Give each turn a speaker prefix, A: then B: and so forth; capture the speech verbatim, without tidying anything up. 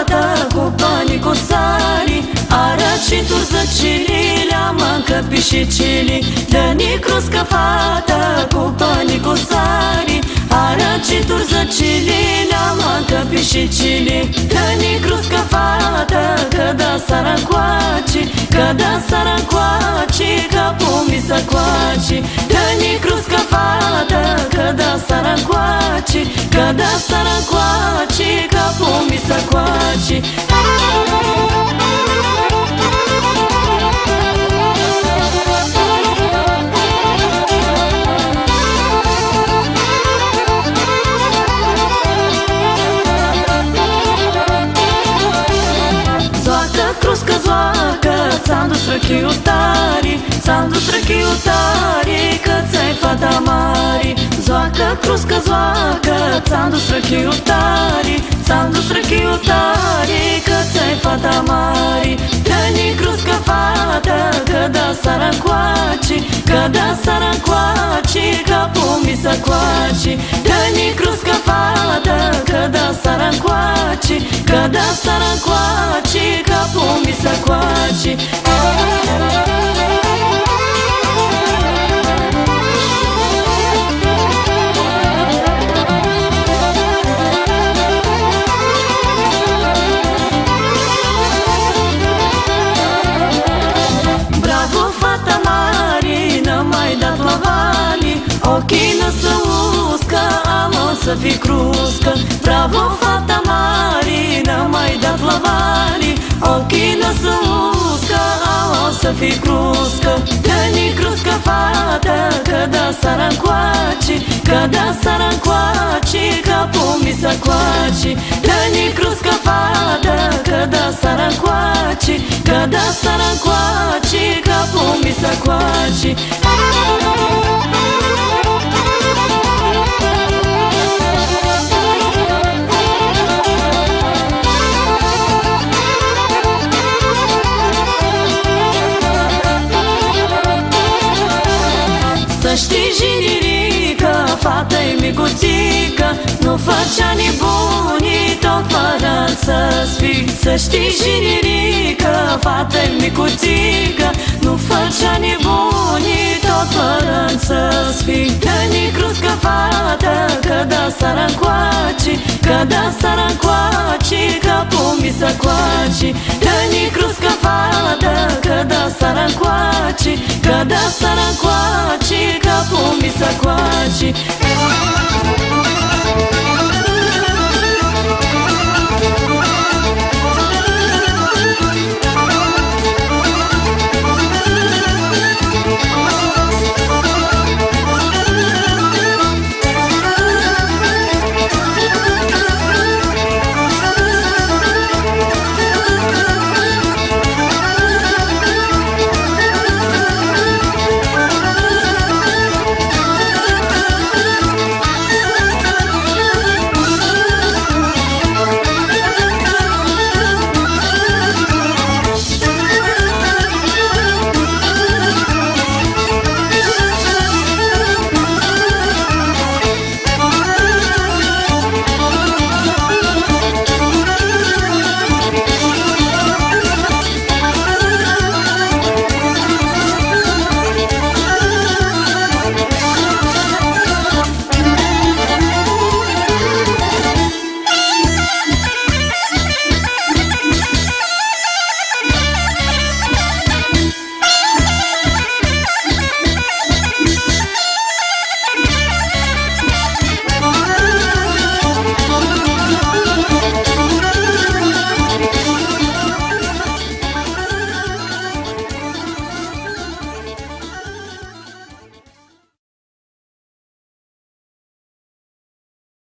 A: fata cu banii cu sari, araci tu zăcili, leamancă pișicili. Dă-ni cruscă fata cu banii cu sari, araci tu zăcili, leamancă pișicili. Dă-ni cruscă fata, că da sara coaci, că da sara coaci, capul mi să coaci. Dă-ni cruscă fata, că da sara coaci, că da sara coaci, capul mi să coaci. Cruscă zoacă, ți-am dus răchiul tari, ți-am dus răchiul tari, că ți-ai fata mari. Zoacă, cruscă zoacă, ți-am dus răchiul tari, ți-am dus răchiul tari, că ți-ai fata mari. Dă-ni cruscă fata, că da sara coaci, că da sara coaci, capul mi să coaci. Dă-ni cruscă fata, că da sara coaci, că da sara coaci, capul mi să coaci. Bravo, fata mare, n-am mai dat la vali, ochii nu se uscă, am o să fii cruscă. Bravo, fata mare, n-am mai dat la vali, ochii nu se uscă, am o să fii cruscă. Dă-ni cruscă fata, că da sara coaci, că da sara coaci, capul mi să coaci. Dă-ni cruscă fata, că da sara coaci, că da sara coaci, capul mi să coaci. Să știi, jinirică, fata-i micuțică, nu făcea nebunii, tot fără să-ți fii. Să știi, jinirică, fata-i micuțică, nu făcea nebunii, tot fără să-ți fii. Dă-ni cruscă fata, că da sara coaci, că da sara coaci, capul mi să coaci. Dă-ni cruscă fata, că da sara coaci, că da sara coaci, capul mi să coaci.